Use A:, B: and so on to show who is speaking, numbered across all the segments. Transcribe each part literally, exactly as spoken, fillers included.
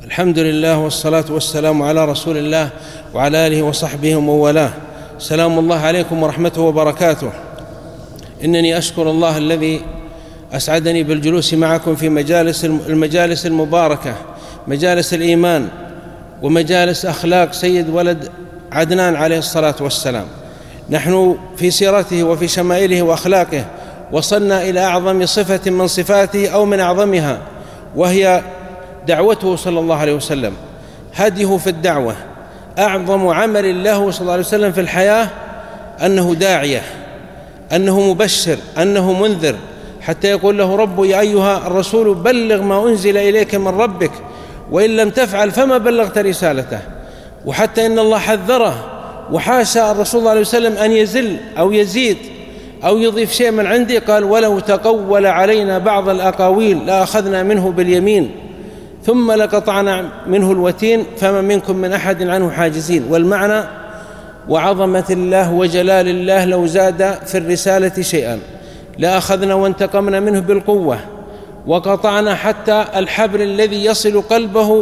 A: الحمد لله والصلاة والسلام على رسول الله وعلى آله وصحبه ومن والاه. سلام الله عليكم ورحمته وبركاته. إنني أشكر الله الذي أسعدني بالجلوس معكم في مجالس المجالس المباركة، مجالس الإيمان ومجالس أخلاق سيد ولد عدنان عليه الصلاة والسلام. نحن في سيرته وفي شمائله وأخلاقه وصلنا إلى أعظم صفة من صفاته أو من أعظمها، وهي دعوته صلى الله عليه وسلم، هديه في الدعوة. أعظم عمل له صلى الله عليه وسلم في الحياة أنه داعية، أنه مبشر، أنه منذر، حتى يقول له ربه: يا أيها الرسول بلغ ما أنزل إليك من ربك وإن لم تفعل فما بلغت رسالته. وحتى إن الله حذره وحاشا الرسول صلى الله عليه وسلم أن يزل أو يزيد أو يضيف شيء من عندي، قال: ولو تقول علينا بعض الأقاويل لأخذنا منه باليمين ثم لقطعنا منه الوتين فما منكم من أحد عنه حاجزين. والمعنى: وعظمة الله وجلال الله لو زاد في الرسالة شيئا لأخذنا وانتقمنا منه بالقوة وقطعنا حتى الحبل الذي يصل قلبه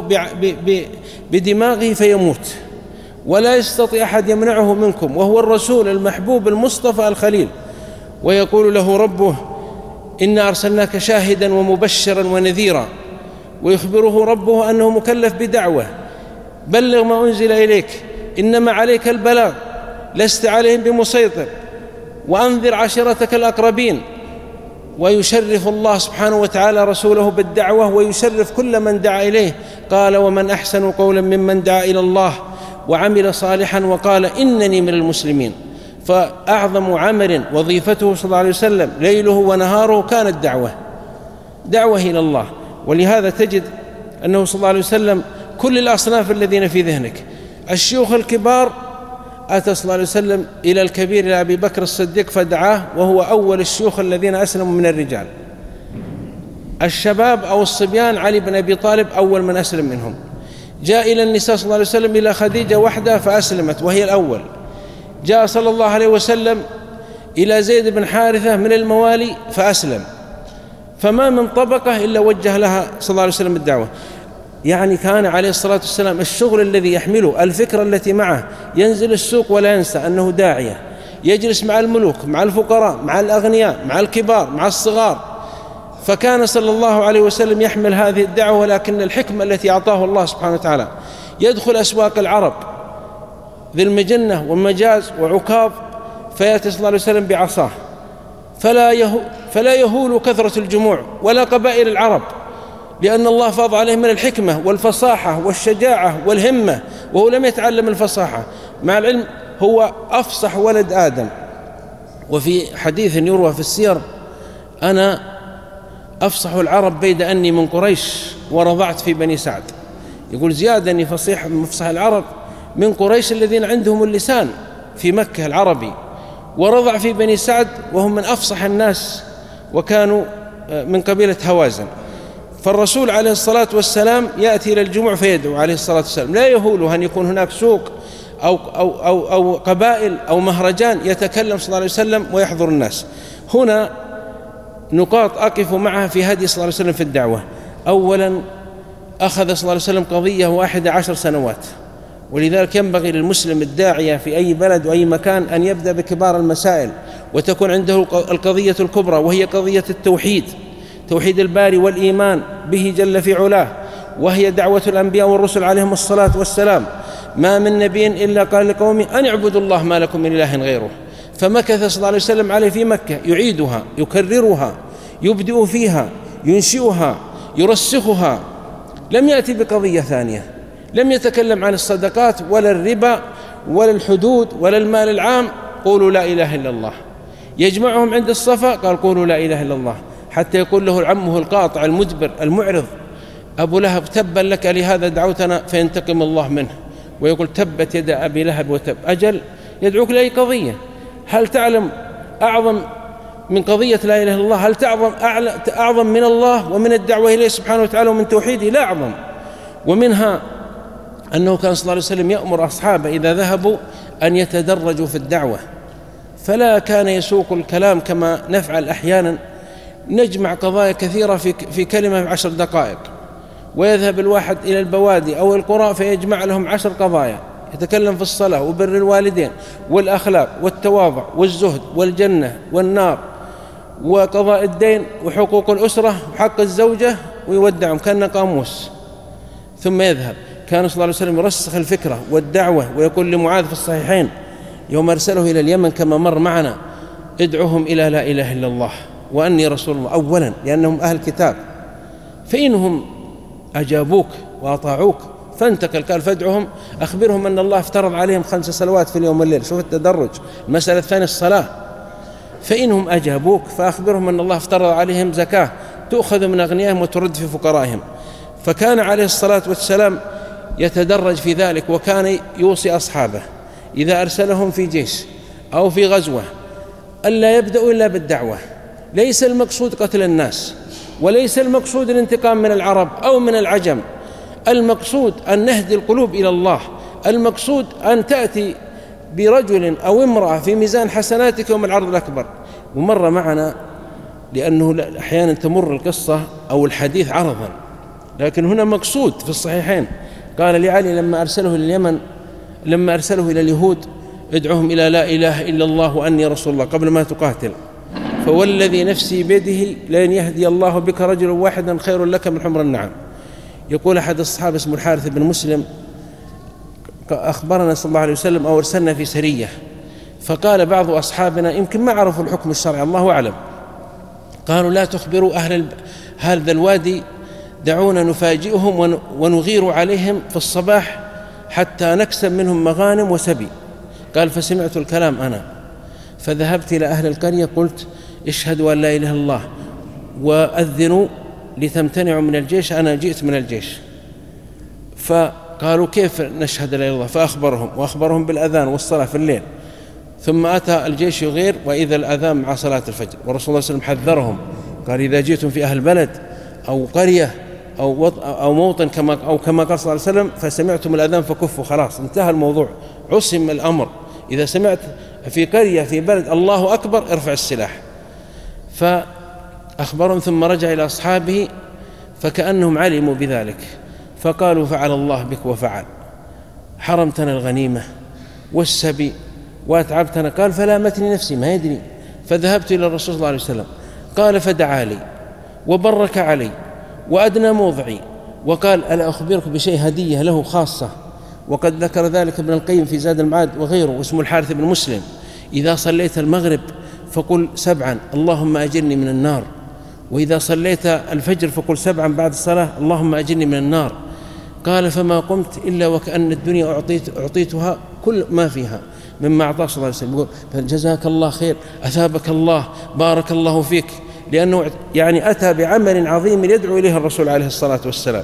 A: بدماغه فيموت، ولا يستطيع أحد يمنعه منكم، وهو الرسول المحبوب المصطفى الخليل. ويقول له ربه: إنا أرسلناك شاهدا ومبشرا ونذيرا. ويخبره ربه أنه مكلف بدعوة: بلغ ما أنزل إليك، إنما عليك البلاغ، لست عليهم بمسيطر، وأنذر عشيرتك الأقربين. ويشرف الله سبحانه وتعالى رسوله بالدعوة، ويشرف كل من دعا إليه. قال: ومن أحسن قولا ممن دعا إلى الله وعمل صالحا وقال إنني من المسلمين. فأعظم عمل وظيفته صلى الله عليه وسلم ليله ونهاره كانت دعوة، دعوة إلى الله. ولهذا تجد أنه صلى الله عليه وسلم كل الأصناف الذين في ذهنك، الشيوخ الكبار، أتى صلى الله عليه وسلم إلى الكبير إلى أبي بكر الصديق فدعاه، وهو أول الشيوخ الذين أسلموا من الرجال. الشباب أو الصبيان، علي بن أبي طالب أول من أسلم منهم. جاء إلى النساء صلى الله عليه وسلم إلى خديجة وحدها فأسلمت وهي الأول. جاء صلى الله عليه وسلم إلى زيد بن حارثة من الموالي فأسلم. فما من طبقة إلا وجه لها صلى الله عليه وسلم الدعوة. يعني كان عليه الصلاة والسلام الشغل الذي يحمله، الفكرة التي معه، ينزل السوق ولا ينسى أنه داعية، يجلس مع الملوك، مع الفقراء، مع الأغنياء، مع الكبار، مع الصغار. فكان صلى الله عليه وسلم يحمل هذه الدعوة، ولكن الحكمة التي أعطاه الله سبحانه وتعالى يدخل أسواق العرب ذي المجنة والمجاز وعكاظ، فيأتي صلى الله عليه وسلم بعصاه، فلا يهو فلا يهول كثرة الجموع ولا قبائل العرب، لأن الله فاض عليه من الحكمة والفصاحة والشجاعة والهمة، وهو لم يتعلم الفصاحة. مع العلم هو أفصح ولد آدم. وفي حديث يروى في السير: أنا أفصح العرب بيد أني من قريش ورضعت في بني سعد. يقول زيادة أني فصيح من مفصح العرب من قريش الذين عندهم اللسان في مكة العربي، ورضع في بني سعد وهم من أفصح الناس وكانوا من قبيلة هوازن. فالرسول عليه الصلاة والسلام يأتي إلى الجموع فيدعو عليه الصلاة والسلام، لا يهوله أن يكون هناك سوق أو, أو, أو, أو قبائل أو مهرجان يتكلم صلى الله عليه وسلم ويحضر الناس. هنا نقاط أقف معها في هدي صلى الله عليه وسلم في الدعوة. أولا، أخذ صلى الله عليه وسلم قضية واحدة عشر سنوات، ولذلك ينبغي للمسلم الداعية في أي بلد وأي مكان أن يبدأ بكبار المسائل، وتكون عنده القضية الكبرى، وهي قضية التوحيد، توحيد الباري والإيمان به جل في علاه، وهي دعوة الأنبياء والرسل عليهم الصلاة والسلام. ما من نبي إلا قال لقومه أن اعبدوا الله ما لكم من إله غيره. فمكث صلى الله عليه وسلم عليه في مكة يعيدها، يكررها، يبدئ فيها، ينشئها، يرسخها. لم يأتي بقضية ثانية، لم يتكلم عن الصدقات ولا الربا ولا الحدود ولا المال العام. قولوا لا إله إلا الله. يجمعهم عند الصفا قال: قولوا لا إله إلا الله. حتى يقول له عمه القاطع المدبر المعرض أبو لهب: تبا لك لهذا دعوتنا، فينتقم الله منه ويقول: تبت يد أبي لهب وتب. أجل يدعوك لأي قضية. هل تعلم أعظم من قضية لا إله إلا الله؟ هل تعظم أعظم من الله ومن الدعوة إليه سبحانه وتعالى ومن توحيده؟ لا أعظم. ومنها أنه كان صلى الله عليه وسلم يأمر أصحابه إذا ذهبوا أن يتدرجوا في الدعوة، فلا كان يسوق الكلام كما نفعل أحيانا، نجمع قضايا كثيرة في في كلمة عشر دقائق، ويذهب الواحد إلى البوادي أو القرى فيجمع لهم عشر قضايا، يتكلم في الصلاة وبر الوالدين والأخلاق والتواضع والزهد والجنة والنار وقضاء الدين وحقوق الأسرة وحق الزوجة، ويودعهم كأنه قاموس، ثم يذهب. كان صلى الله عليه وسلم يرسخ الفكرة والدعوة، ويقول لمعاذ في الصحيحين يوم أرسله إلى اليمن كما مر معنا: ادعوهم إلى لا إله إلا الله وأني رسول الله، أولا لأنهم أهل كتاب، فإنهم أجابوك وأطاعوك فانتقل قال فادعهم أخبرهم أن الله افترض عليهم خمس صلوات في اليوم والليل. شوف التدرج. المسألة الثانية الصلاة، فإنهم أجابوك فأخبرهم أن الله افترض عليهم زكاة تؤخذ من أغنيائهم وترد في فقرائهم. فكان عليه الصلاة والسلام يتدرج في ذلك، وكان يوصي أصحابه إذا أرسلهم في جيش أو في غزوة ألا يبدأوا إلا بالدعوة. ليس المقصود قتل الناس، وليس المقصود الانتقام من العرب أو من العجم، المقصود أن نهدي القلوب إلى الله، المقصود أن تأتي برجل أو امرأة في ميزان حسناتك يوم العرض الأكبر. ومر معنا، لأنه أحيانا تمر القصة أو الحديث عرضا، لكن هنا مقصود في الصحيحين. قال لعلي لما أرسله إلى اليمن، لما أرسله إلى اليهود: ادعوهم إلى لا إله إلا الله وأني رسول الله، قبل ما تقاتل: فوالذي نفسي بيده لن يهدي الله بك رجلا واحدا خير لك من حمر النعم. يقول أحد الصحابة اسمه الحارث بن مسلم: أخبرنا صلى الله عليه وسلم أو أرسلنا في سرية، فقال بعض أصحابنا يمكن ما عرفوا الحكم الشرعي الله أعلم، قالوا: لا تخبروا أهل هذا الوادي، دعونا نفاجئهم ونغير عليهم في الصباح حتى نكسب منهم مغانم وسبي. قال: فسمعت الكلام أنا، فذهبت إلى أهل القرية قلت: اشهدوا أن لا إله إلا الله وأذنوا لتمتنعوا من الجيش، أنا جئت من الجيش. فقالوا: كيف نشهد لا إله إلا الله؟ فأخبرهم وأخبرهم بالأذان والصلاة في الليل. ثم أتى الجيش يغير وإذا الأذان مع صلاة الفجر، ورسول الله صلى الله عليه وسلم حذرهم قال: إذا جئتم في أهل بلد أو قرية أو أو موطن كما أو كما قال صلى الله عليه وسلم فسمعتم الأذان فكفوا، خلاص انتهى الموضوع، عصم الأمر. إذا سمعت في قرية في بلد الله أكبر ارفع السلاح. فأخبرهم ثم رجع إلى أصحابه فكأنهم علموا بذلك، فقالوا: فعل الله بك وفعل، حرمتنا الغنيمة والسبي وأتعبتنا. قال: فلامتني نفسي، ما يدري. فذهبت إلى الرسول صلى الله عليه وسلم، قال: فدعا لي وبرك علي وأدنى موضعي، وقال: ألا أخبرك بشيء هدية له خاصة؟ وقد ذكر ذلك ابن القيم في زاد المعاد وغيره، واسمه الحارث بن مسلم: إذا صليت المغرب فقل سبعا اللهم أجرني من النار، وإذا صليت الفجر فقل سبعا بعد الصلاة اللهم أجرني من النار. قال: فما قمت إلا وكأن الدنيا أعطيت أعطيتها كل ما فيها مما أعطاه صلى الله عليه وسلم. يقول: فجزاك الله خير، أثابك الله، بارك الله فيك، لأنه يعني أتى بعمل عظيم يدعو إليه الرسول عليه الصلاة والسلام.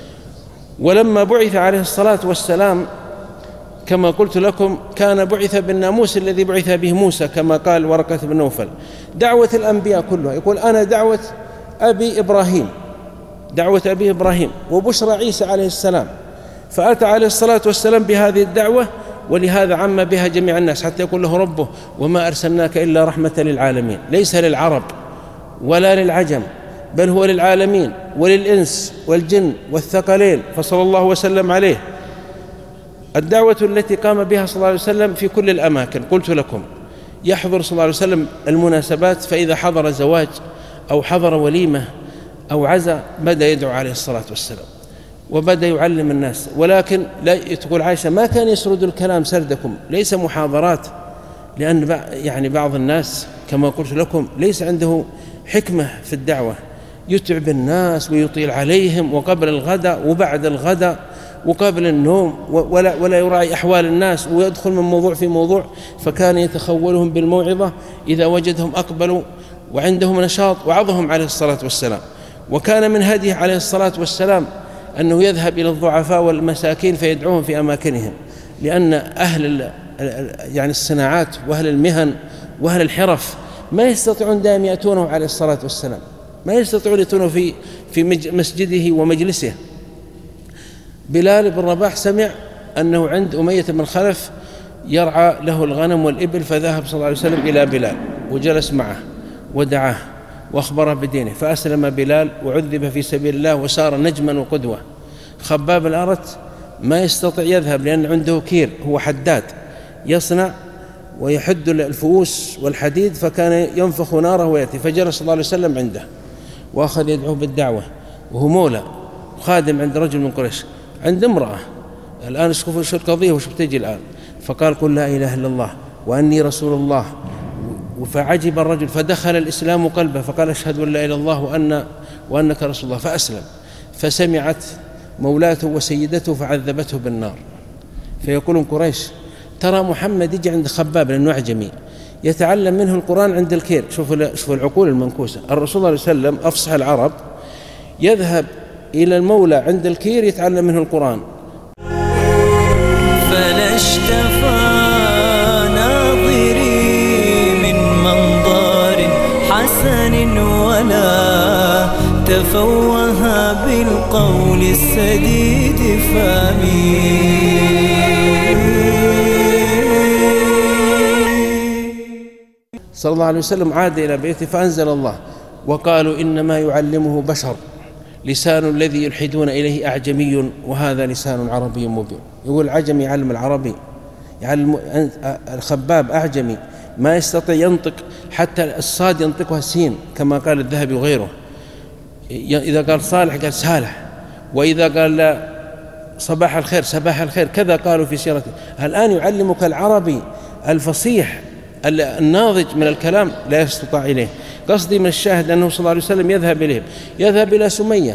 A: ولما بعث عليه الصلاة والسلام كما قلت لكم كان بعث بالناموس الذي بعث به موسى، كما قال ورقة بن نوفل. دعوة الأنبياء كلها، يقول: أنا دعوة أبي إبراهيم، دعوة أبي إبراهيم وبشرى عيسى عليه السلام. فأتى عليه الصلاة والسلام بهذه الدعوة، ولهذا عم بها جميع الناس، حتى يقول له ربه: وما أرسلناك إلا رحمة للعالمين. ليس للعرب ولا للعجم، بل هو للعالمين وللإنس والجن والثقلين، فصلى الله وسلم عليه. الدعوة التي قام بها صلى الله عليه وسلم في كل الأماكن، قلت لكم يحضر صلى الله عليه وسلم المناسبات، فإذا حضر زواج أو حضر وليمة أو عزاء بدأ يدعو عليه الصلاة والسلام وبدأ يعلم الناس. ولكن لا تقول عائشة: ما كان يسرد الكلام سردكم، ليس محاضرات، لأن يعني بعض الناس كما قلت لكم ليس عنده حكمة في الدعوة، يتعب الناس ويطيل عليهم، وقبل الغداء وبعد الغداء وقبل النوم، ولا, ولا يراعي أحوال الناس، ويدخل من موضوع في موضوع. فكان يتخولهم بالموعظة، إذا وجدهم أقبلوا وعندهم نشاط وعظهم عليه الصلاة والسلام. وكان من هديه عليه الصلاة والسلام أنه يذهب إلى الضعفاء والمساكين فيدعوهم في أماكنهم، لأن أهل يعني الصناعات وأهل المهن وأهل الحرف ما يستطيعون دائما يأتونه عليه الصلاة والسلام، ما يستطيعون يأتونه في في مسجده ومجلسه. بلال بن رباح سمع أنه عند أمية بن خلف يرعى له الغنم والإبل، فذهب صلى الله عليه وسلم إلى بلال وجلس معه ودعاه، وأخبره بدينه، فأسلم بلال وعذب في سبيل الله وصار نجما وقدوة. خباب الأرت ما يستطيع يذهب لأن عنده كير، هو حداد يصنع ويحد الفؤوس والحديد، فكان ينفخ ناره ويأتي، فجلس صلى الله عليه وسلم عنده وأخذ يدعوه بالدعوة، وهو مولى خادم عند رجل من قريش عند امرأة. الآن شوفوا شو القضية وش بتجي الآن. فقال قل لا إله إلا الله وأني رسول الله، فعجب الرجل فدخل الإسلام قلبه، فقال أشهد أن لا إله إلا الله وأن وأنك رسول الله، فأسلم. فسمعت مولاته وسيدته فعذبته بالنار. فيقولون قريش ترى محمد يجي عند خباب لأنه أعجمي يتعلم منه القرآن عند الكير. شوفوا شوفوا العقول المنكوسة. الرسول صلى الله عليه وسلم أفصح العرب يذهب إلى المولى عند الكير يتعلم منه القرآن.
B: فلا اشتفى ناظري من منظر حسن ولا تفوه بالقول السديد فامي.
A: صلى الله عليه وسلم عاد إلى بيته فأنزل الله وقالوا إنما يعلمه بشر لسان الذي يلحدون إليه أعجمي وهذا لسان عربي مبين. يقول العجمي يعلم العربي، يعلم الخباب أعجمي ما يستطيع ينطق حتى الصاد ينطقها السين كما قال الذهبي وغيره. إذا قال صالح قال سالح، وإذا قال لا صباح الخير صباح الخير، كذا قالوا في سيرته. الآن يعلمك العربي الفصيح الناضج من الكلام لا يستطاع إليه. قصدي من الشاهد أنه صلى الله عليه وسلم يذهب إليهم، يذهب إلى سمية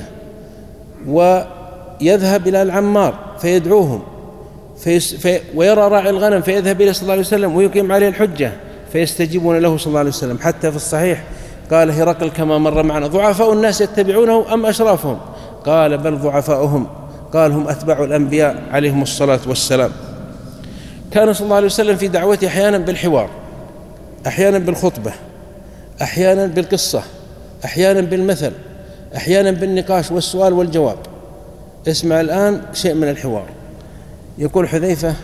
A: ويذهب إلى العمار فيدعوهم فيس في ويرى راعي الغنم فيذهب إليه صلى الله عليه وسلم ويقيم عليه الحجة فيستجيبون له صلى الله عليه وسلم. حتى في الصحيح قال هرقل كما مر معنا ضعفاء الناس يتبعونه أم أشرافهم؟ قال بل ضعفاؤهم. قال هم أتباع الأنبياء عليهم الصلاة والسلام. كان صلى الله عليه وسلم في دعوته أحيانا بالحوار، أحيانا بالخطبة، أحيانا بالقصة، أحيانا بالمثل، أحيانا بالنقاش والسؤال والجواب. اسمع الآن شيء من الحوار. يقول حذيفة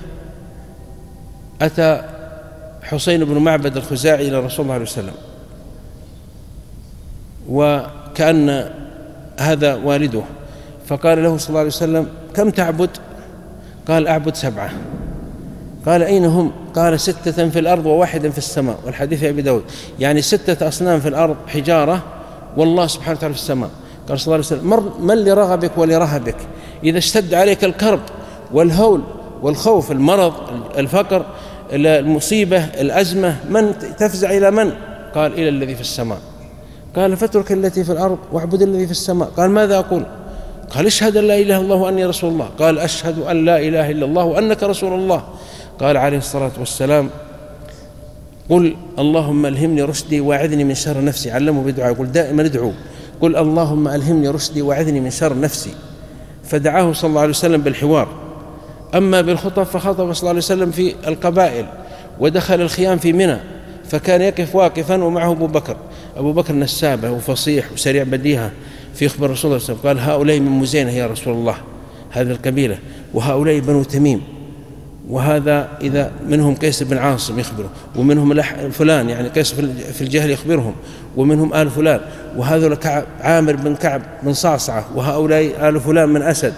A: أتى حسين بن معبد الخزاعي إلى رسول الله عليه وسلم وكأن هذا والده، فقال له صلى الله عليه وسلم كم تعبد؟ قال أعبد سبعة. قال أين هم؟ قال ستة في الأرض وواحدا في السماء، والحديث أبي داود، يعني ستة أصنام في الأرض حجارة والله سبحانه وتعالى في السماء. قال صلى الله عليه وسلم من لرغبك ولرهبك؟ إذا اشتد عليك الكرب والهول والخوف، المرض، الفقر، المصيبة، الأزمة، من تفزع إلى من؟ قال إلى الذي في السماء. قال فاترك التي في الأرض واعبد الذي في السماء. قال ماذا أقول؟ قال اشهد أن لا إله إلا الله وأني رسول الله. قال أشهد أن لا إله إلا الله وأنك رسول الله. قال عليه الصلاة والسلام قل اللهم ألهمني رشدي واعذني من شر نفسي. علمه بدعاء، يقول دائما ادعو قل اللهم ألهمني رشدي واعذني من شر نفسي. فدعاه صلى الله عليه وسلم بالحوار. أما بالخطب فخطب صلى الله عليه وسلم في القبائل، ودخل الخيام في منى فكان يقف واقفا ومعه أبو بكر. أبو بكر نسابه وفصيح وسريع بديهة في إخبار الرسول صلى الله عليه وسلم. قال هؤلاء من مزينة يا رسول الله، هذه القبيلة، وهؤلاء بنو تميم، وهذا إذا منهم قيس بن عاصم يخبره، ومنهم فلان يعني قيس في الجهل يخبرهم، ومنهم آل فلان، وهذا كعب عامر بن كعب من صعصعة، وهؤلاء آل فلان من أسد.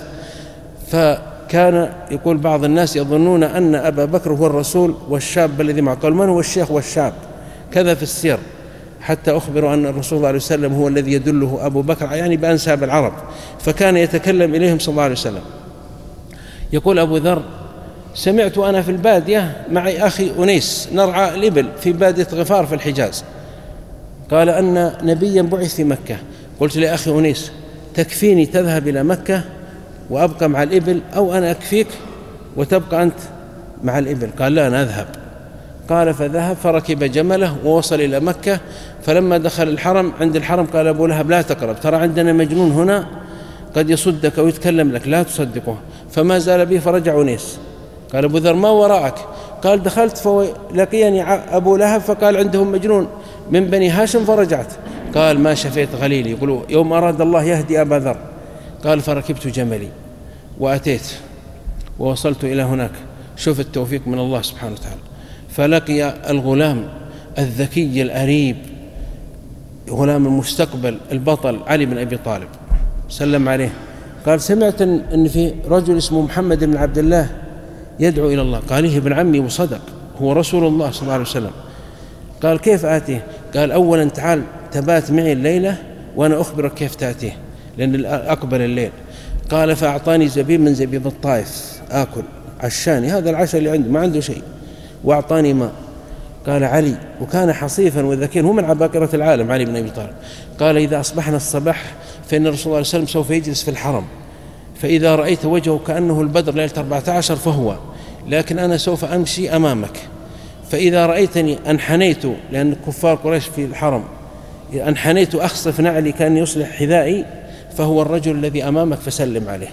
A: فكان يقول بعض الناس يظنون أن أبا بكر هو الرسول والشاب الذي معه. قال من هو الشيخ والشاب؟ كذا في السير، حتى أخبروا أن الرسول صلى الله عليه وسلم هو الذي يدله أبو بكر، يعني بأنساب العرب، فكان يتكلم إليهم صلى الله عليه وسلم. يقول أبو ذر سمعت أنا في البادية معي أخي أنيس نرعى الإبل في بادية غفار في الحجاز، قال أن نبيا بعث في مكة. قلت لأخي أنيس تكفيني تذهب إلى مكة وأبقى مع الإبل، أو أنا أكفيك وتبقى أنت مع الإبل؟ قال لا أنا أذهب. قال فذهب فركب جمله ووصل إلى مكة. فلما دخل الحرم عند الحرم قال أبو لهب لا تقرب، ترى عندنا مجنون هنا قد يصدك ويتكلم لك لا تصدقه. فما زال به فرجع أنيس. قال أبو ذر ما وراءك؟ قال دخلت فلقيني أبو لهب فقال عندهم مجنون من بني هاشم فرجعت. قال ما شفيت غليلي، يقولوا يوم أراد الله يهدي أبا ذر. قال فركبت جملي وأتيت ووصلت إلى هناك. شوف التوفيق من الله سبحانه وتعالى. فلقي الغلام الذكي الأريب غلام المستقبل البطل علي بن أبي طالب، سلم عليه قال: سمعت أن في رجل اسمه محمد بن عبد الله يدعو إلى الله. قال: إيه ابن عمي، وصدق، هو رسول الله صلى الله عليه وسلم. قال: كيف آتيه؟ قال: أولا تعال تبات معي الليلة وأنا أخبرك كيف تأتيه، لأن أقبل الليل. قال: فأعطاني زبيب من زبيب الطائف آكل عشاني، هذا العشاء اللي عنده، ما عنده شيء، وأعطاني ماء. قال علي، وكان حصيفا وذكيا، هو من عباقرة العالم علي بن أبي طالب. قال: إذا أصبحنا الصباح فإن الرسول صلى الله عليه وسلم سوف يجلس في الحرم، فإذا رأيت وجهه كأنه البدر ليلة أربعة عشر فهو، لكن أنا سوف أمشي أمامك، فإذا رأيتني أنحنيت، لأن كفار قريش في الحرم، أنحنيت أخصف نعلي كأني يصلح حذائي، فهو الرجل الذي أمامك فسلم عليه.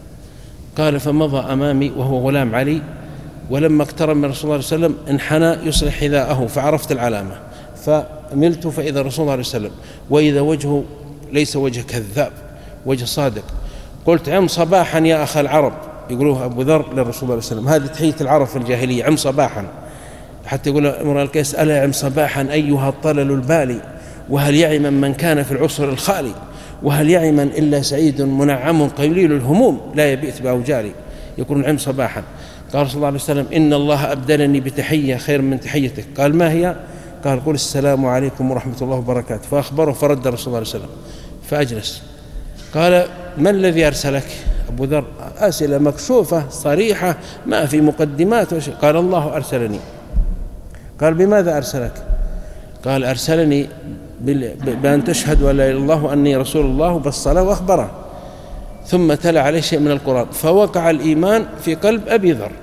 A: قال: فمضى أمامي وهو غلام علي، ولما اقترب من رسول الله صلى الله عليه وسلم انحنى يصلح حذاءه، فعرفت العلامة، فملت فإذا رسول الله صلى الله عليه وسلم، وإذا وجهه ليس وجه كذاب، وجه صادق. قلت: عم صباحا يا أخ العرب، يقولوه أبو ذر للرسول صلى الله عليه وسلم، هذه تحية العرب في الجاهلية، عم صباحا. حتى يقول امرؤ القيس: ألا عم صباحا أيها الطلل البالي، وهل يعي من من كان في العسر الخالي، وهل يعي من إلا سعيد منعم قليل الهموم لا يبيت بأوجاري. يقول: عم صباحا. قال صلى الله عليه وسلم: إن الله أبدلني بتحية خير من تحيتك. قال: ما هي؟ قال: قل السلام عليكم ورحمة الله وبركاته. فأخبره فرد رسول الله عليه وسلم، فأجلس. قال: ما الذي أرسلك؟ أبو ذر: أسئلة مكشوفة صريحة ما في مقدمات وشيء. قال: الله أرسلني. قال: بماذا أرسلك؟ قال: أرسلني بأن تشهد ولا إله إلا الله وأني رسول الله بالصلاة، وأخبره. ثم تلا عليه شيء من القرآن، فوقع الإيمان في قلب أبي ذر،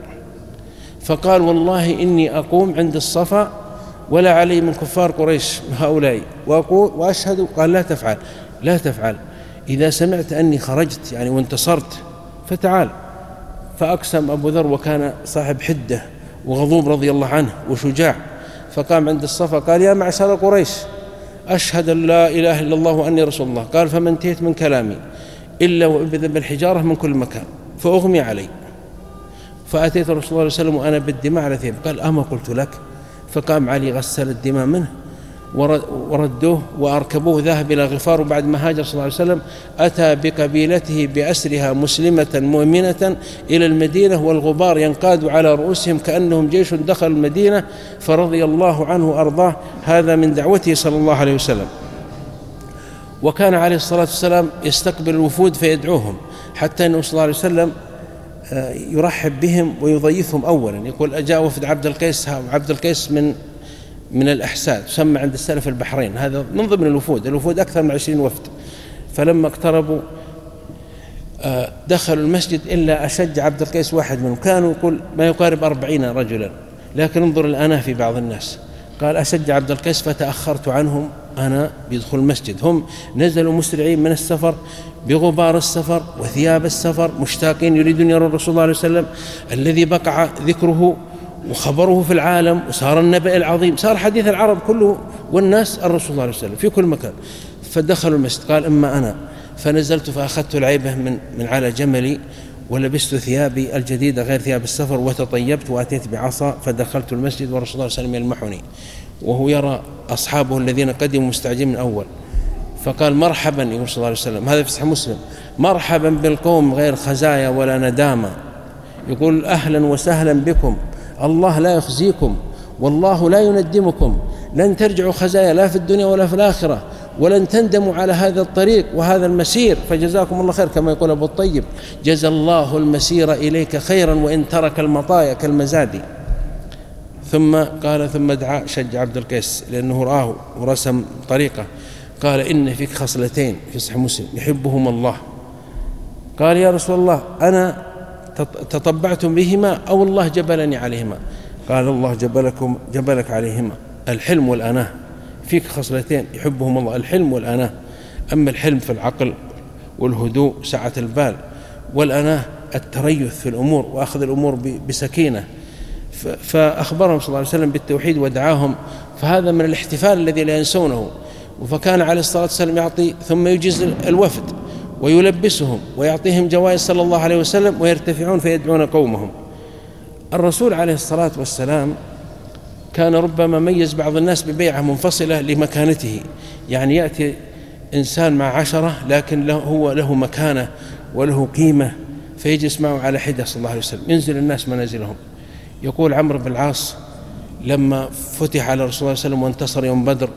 A: فقال: والله إني أقوم عند الصفا ولا علي من كفار قريش هؤلاء وأقول وأشهد. قال: لا تفعل، لا تفعل، إذا سمعت أني خرجت يعني وانتصرت فتعال. فأقسم أبو ذر، وكان صاحب حدة وغضوب رضي الله عنه وشجاع، فقام عند الصفا قال: يا معشر قريش، أشهد أن لا إله إلا الله وأني رسول الله. قال: فما انتهيت من كلامي إلا وأبذ بالحجارة من كل مكان، فأغمي علي. فأتيت الرسول صلى الله عليه وسلم وأنا بالدماء على ثياب. قال: أما قلت لك؟ فقام علي غسل الدماء منه وردوه وأركبوه، ذهب إلى غفار. وبعد ما هاجر صلى الله عليه وسلم أتى بقبيلته بأسرها مسلمة مؤمنة إلى المدينة، والغبار ينقاد على رؤوسهم كأنهم جيش دخل المدينة، فرضي الله عنه وأرضاه. هذا من دعوته صلى الله عليه وسلم. وكان عليه الصلاة والسلام يستقبل الوفود فيدعوهم، حتى أنه صلى الله عليه وسلم يرحب بهم ويضيفهم أولا. يقول: جاء وفد عبد القيس، عبد القيس من من الأحساء، تسمى عند السلف البحرين، هذا من ضمن الوفود، الوفود أكثر من عشرين وفد. فلما اقتربوا دخلوا المسجد إلا أشج عبد القيس واحد منهم، كانوا يقول ما يقارب أربعين رجلا، لكن انظر الآن في بعض الناس. قال: أشج عبد القيس فتأخرت عنهم أنا بيدخل المسجد. هم نزلوا مسرعين من السفر بغبار السفر وثياب السفر، مشتاقين يريدون يرون الرسول صلى الله عليه وسلم الذي بقع ذكره وخبره في العالم، وصار النبأ العظيم، صار حديث العرب كله والناس الرسول صلى الله عليه وسلم في كل مكان. فدخلوا المسجد. قال: أما أنا فنزلت فأخذت العيبة من من على جملي، ولبست ثيابي الجديدة غير ثياب السفر، وتطيبت وأتيت بعصا، فدخلت المسجد والرسول صلى الله عليه وسلم يلمحني، وهو يرى أصحابه الذين قدموا مستعجلين من أول. فقال: مرحبا، يقول صلى الله عليه وسلم، هذا في صحيح مسلم، مرحبا بالقوم غير خزايا ولا ندامة. يقول: أهلا وسهلا بكم، الله لا يخزيكم والله لا يندمكم، لن ترجعوا خزايا لا في الدنيا ولا في الآخرة، ولن تندموا على هذا الطريق وهذا المسير، فجزاكم الله خير. كما يقول أبو الطيب: جزى الله المسير إليك خيرا وإن ترك المطايا كالمزاد. ثم قال: ثم دعا شجع عبد القيس لأنه رآه ورسم طريقه. قال: إن فيك خصلتين في صحيح مسلم يحبهم الله. قال: يا رسول الله، أنا تطبعتم بهما أو الله جبلني عليهما؟ قال: الله جبلكم جبلك عليهما، الحلم والأناه. فيك خصلتين يحبهم الله، الحلم والأناه. أما الحلم في العقل والهدوء سعة البال، والأناه التريث في الأمور وأخذ الأمور بسكينة. فأخبرهم صلى الله عليه وسلم بالتوحيد ودعاهم، فهذا من الاحتفال الذي لا ينسونه. فكان عليه الصلاة والسلام يعطي ثم يجيز الوفد ويلبسهم ويعطيهم جوائز صلى الله عليه وسلم، ويرتفعون فيدعون قومهم. الرسول عليه الصلاة والسلام كان ربما ميز بعض الناس ببيعة منفصلة لمكانته، يعني يأتي إنسان مع عشرة لكن له هو له مكانة وله قيمة فيجلس معه على حدة صلى الله عليه وسلم، ينزل الناس منازلهم. يقول عمرو بن العاص لما فتح على رسول الله صلى الله عليه وسلم وانتصر يوم بدر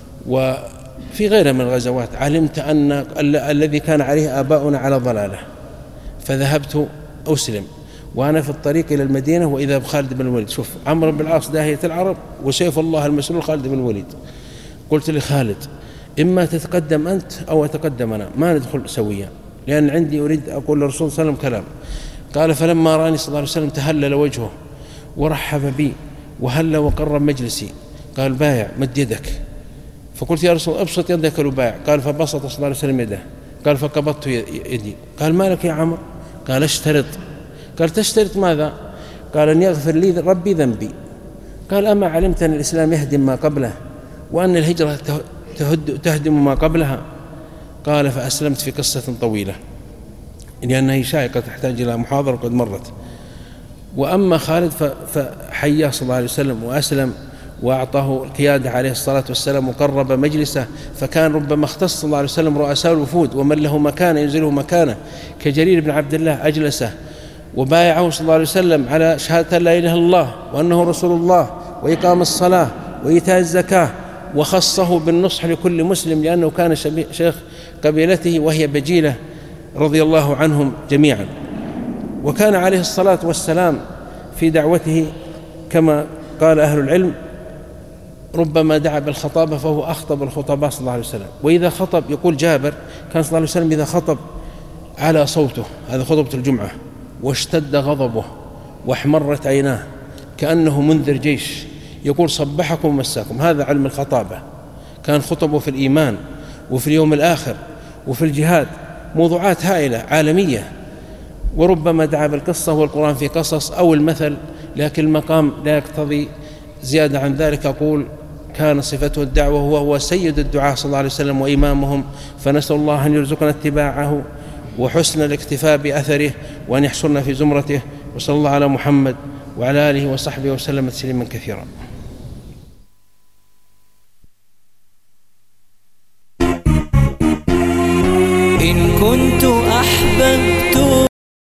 A: وفي غيره من الغزوات، علمت أن الذي كان عليه آباؤنا على ضلالة فذهبت أسلم وأنا في الطريق إلى المدينة وإذا بخالد بن الوليد. شوف عمرو بن العاص داهية العرب وسيف الله المسلول خالد بن الوليد. قلت لخالد إما تتقدم أنت أو أتقدم أنا، ما ندخل سويا لأن عندي أريد أقول للرسول صلى الله عليه وسلم كلام. قال فلما رأني صلى الله عليه وسلم تهلل وجهه ورحب بي وهل وقرب مجلسي، قال بايع مد يدك. فقلت يا رسول ابسط يدك لبايع. قال فبسط صلى الله عليه وسلم يده. قال فقبضت يدي. قال ما لك يا عمرو؟ قال اشترط. قال تشترط ماذا؟ قال أن يغفر لي ربي ذنبي. قال أما علمت أن الإسلام يهدم ما قبله وأن الهجرة تهدم ما قبلها؟ قال فأسلمت في قصة طويلة لأنها شائقة تحتاج إلى محاضرة قد مرت. وأما خالد فحياه صلى الله عليه وسلم وأسلم وأعطاه القيادة عليه الصلاة والسلام وقرب مجلسه، فكان ربما اختص صلى الله عليه وسلم رؤساء الوفود ومن له مكانه ينزله مكانه كجرير بن عبد الله أجلسه وبايعه صلى الله عليه وسلم على شهادة لا إله إلا الله وأنه رسول الله وإقام الصلاة وإيتاء الزكاة، وخصه بالنصح لكل مسلم لأنه كان شيخ قبيلته وهي بجيلة رضي الله عنهم جميعا. وكان عليه الصلاة والسلام في دعوته كما قال أهل العلم ربما دعا بالخطابة فهو أخطب الخطباء صلى الله عليه وسلم. وإذا خطب يقول جابر كان صلى الله عليه وسلم إذا خطب على صوته، هذا خطبة الجمعة، واشتد غضبه واحمرت عيناه كأنه منذر جيش، يقول صبحكم ومساكم. هذا علم الخطابة. كان خطبه في الإيمان وفي اليوم الآخر وفي الجهاد، موضوعات هائلة عالمية. وربما دعا بالقصة والقرآن في قصص أو المثل، لكن المقام لا يقتضي زيادة عن ذلك. أقول كان صفته الدعوة وهو سيد الدعاء صلى الله عليه وسلم وإمامهم، فنسأل الله أن يرزقنا اتباعه وحسن الاكتفاء بأثره وأن يحشرنا في زمرته. وصلى الله على محمد وعلى آله وصحبه وسلم تسليما كثيرا.
B: إن كنت أحببت